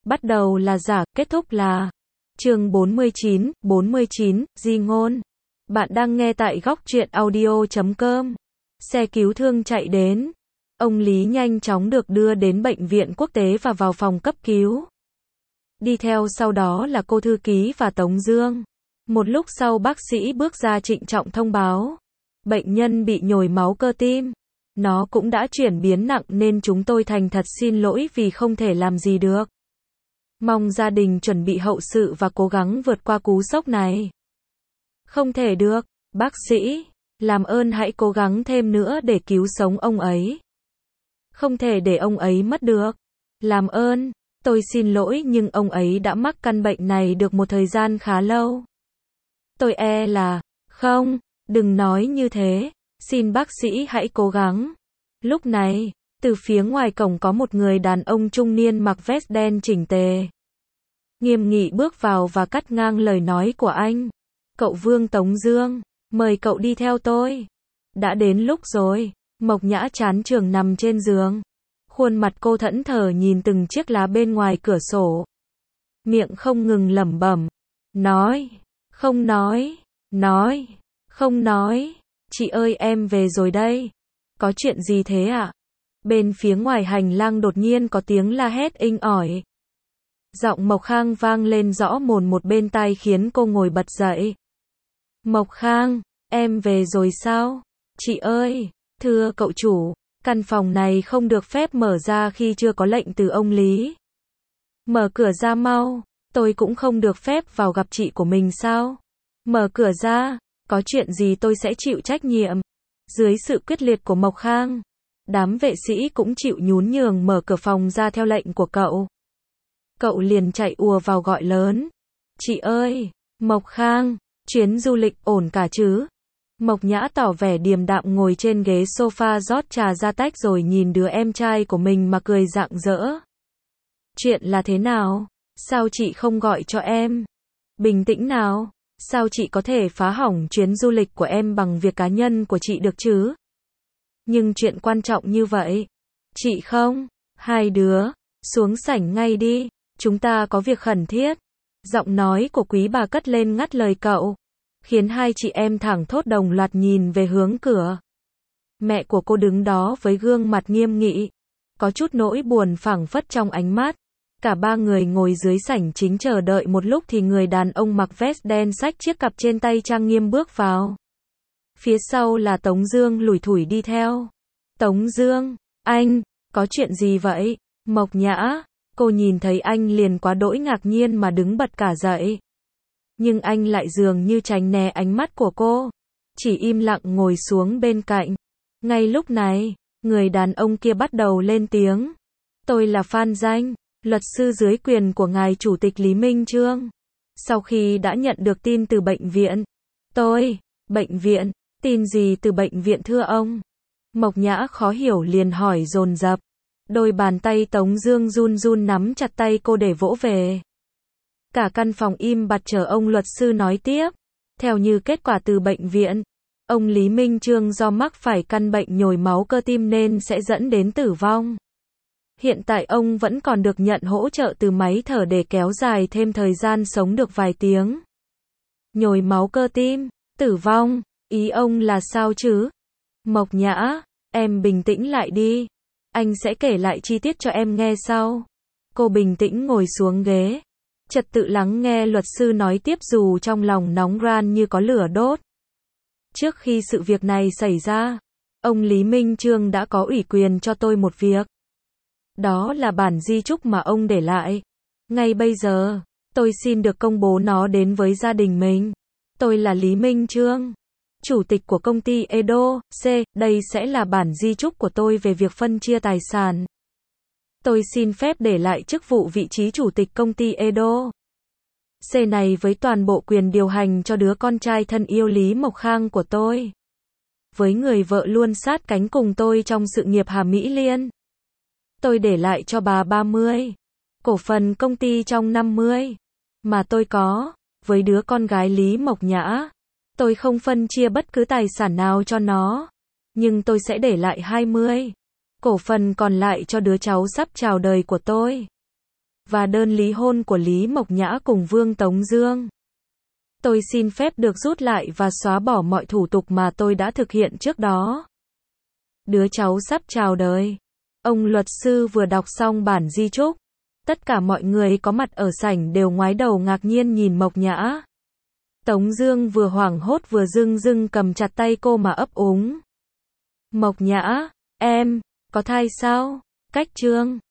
Bắt đầu là giả, kết thúc là chương 49, di ngôn. Bạn đang nghe tại góc truyện audio.com. Xe cứu thương chạy đến. Ông Lý nhanh chóng được đưa đến bệnh viện quốc tế và vào phòng cấp cứu. Đi theo sau đó là cô thư ký và Tống Dương. Một lúc sau bác sĩ bước ra trịnh trọng thông báo. Bệnh nhân bị nhồi máu cơ tim. Nó cũng đã chuyển biến nặng nên chúng tôi thành thật xin lỗi vì không thể làm gì được. Mong gia đình chuẩn bị hậu sự và cố gắng vượt qua cú sốc này. Không thể được, bác sĩ, làm ơn hãy cố gắng thêm nữa để cứu sống ông ấy. Không thể để ông ấy mất được. Làm ơn, tôi xin lỗi nhưng ông ấy đã mắc căn bệnh này được một thời gian khá lâu. Tôi e là, không, đừng nói như thế, xin bác sĩ hãy cố gắng. Lúc này, từ phía ngoài cổng có một người đàn ông trung niên mặc vest đen chỉnh tề. Nghiêm nghị bước vào và cắt ngang lời nói của anh. Cậu Vương Tống Dương, mời cậu đi theo tôi. Đã đến lúc rồi. Mộc Nhã chán chường nằm trên giường. Khuôn mặt cô thẫn thờ nhìn từng chiếc lá bên ngoài cửa sổ. Miệng không ngừng lẩm bẩm. Nói, không nói, nói, không nói. Chị ơi em về rồi đây. Có chuyện gì thế ạ? Bên phía ngoài hành lang đột nhiên có tiếng la hét inh ỏi. Giọng Mộc Khang vang lên rõ mồn một bên tai khiến cô ngồi bật dậy. Mộc Khang, em về rồi sao? Chị ơi, thưa cậu chủ, căn phòng này không được phép mở ra khi chưa có lệnh từ ông Lý. Mở cửa ra mau, tôi cũng không được phép vào gặp chị của mình sao? Mở cửa ra, có chuyện gì tôi sẽ chịu trách nhiệm. Dưới sự quyết liệt của Mộc Khang, đám vệ sĩ cũng chịu nhún nhường mở cửa phòng ra theo lệnh của cậu. Cậu liền chạy ùa vào gọi lớn. Chị ơi, Mộc Khang, chuyến du lịch ổn cả chứ? Mộc Nhã tỏ vẻ điềm đạm ngồi trên ghế sofa rót trà ra tách rồi nhìn đứa em trai của mình mà cười rạng rỡ. Chuyện là thế nào? Sao chị không gọi cho em? Bình tĩnh nào, sao chị có thể phá hỏng chuyến du lịch của em bằng việc cá nhân của chị được chứ? Nhưng chuyện quan trọng như vậy. Chị không, hai đứa, xuống sảnh ngay đi, chúng ta có việc khẩn thiết. Giọng nói của quý bà cất lên ngắt lời cậu, khiến hai chị em thẳng thốt đồng loạt nhìn về hướng cửa. Mẹ của cô đứng đó với gương mặt nghiêm nghị, có chút nỗi buồn phảng phất trong ánh mắt. Cả ba người ngồi dưới sảnh chính chờ đợi một lúc thì người đàn ông mặc vest đen xách chiếc cặp trên tay trang nghiêm bước vào. Phía sau là Tống Dương lủi thủi đi theo. Tống Dương, anh, có chuyện gì vậy? Mộc Nhã, cô nhìn thấy anh liền quá đỗi ngạc nhiên mà đứng bật cả dậy. Nhưng anh lại dường như tránh né ánh mắt của cô, chỉ im lặng ngồi xuống bên cạnh. Ngay lúc này, người đàn ông kia bắt đầu lên tiếng. Tôi là Phan Danh, luật sư dưới quyền của ngài chủ tịch Lý Minh Chương. Sau khi đã nhận được tin từ bệnh viện, bệnh viện, tin gì từ bệnh viện thưa ông? Mộc Nhã khó hiểu liền hỏi dồn dập. Đôi bàn tay Tống Dương run run nắm chặt tay cô để vỗ về. Cả căn phòng im bặt chờ ông luật sư nói tiếp. Theo như kết quả từ bệnh viện, ông Lý Minh Chương do mắc phải căn bệnh nhồi máu cơ tim nên sẽ dẫn đến tử vong. Hiện tại ông vẫn còn được nhận hỗ trợ từ máy thở để kéo dài thêm thời gian sống được vài tiếng. Nhồi máu cơ tim, tử vong, ý ông là sao chứ? Mộc Nhã, em bình tĩnh lại đi. Anh sẽ kể lại chi tiết cho em nghe sau. Cô bình tĩnh ngồi xuống ghế, trật tự lắng nghe luật sư nói tiếp dù trong lòng nóng ran như có lửa đốt. Trước khi sự việc này xảy ra, ông Lý Minh Chương đã có ủy quyền cho tôi một việc. Đó là bản di chúc mà ông để lại. Ngay bây giờ, tôi xin được công bố nó đến với gia đình mình. Tôi là Lý Minh Chương, chủ tịch của công ty Edo C. Đây sẽ là bản di chúc của tôi về việc phân chia tài sản. Tôi xin phép để lại chức vụ vị trí chủ tịch công ty Edo C này với toàn bộ quyền điều hành cho đứa con trai thân yêu Lý Mộc Khang của tôi. Với người vợ luôn sát cánh cùng tôi trong sự nghiệp Hà Mỹ Liên. Tôi để lại cho bà 30 cổ phần công ty trong 50 mà tôi có. Với đứa con gái Lý Mộc Nhã, tôi không phân chia bất cứ tài sản nào cho nó. Nhưng tôi sẽ để lại 20 cổ phần còn lại cho đứa cháu sắp chào đời của tôi. và đơn ly hôn của Lý Mộc Nhã cùng Vương Tống Dương. Tôi xin phép được rút lại và xóa bỏ mọi thủ tục mà tôi đã thực hiện trước đó. Đứa cháu sắp chào đời. Ông luật sư vừa đọc xong bản di chúc. Tất cả mọi người có mặt ở sảnh đều ngoái đầu ngạc nhiên nhìn Mộc Nhã. Tống Dương vừa hoảng hốt vừa dưng dưng cầm chặt tay cô mà ấp úng. Mộc Nhã, em, có thai sao? Cách Trương.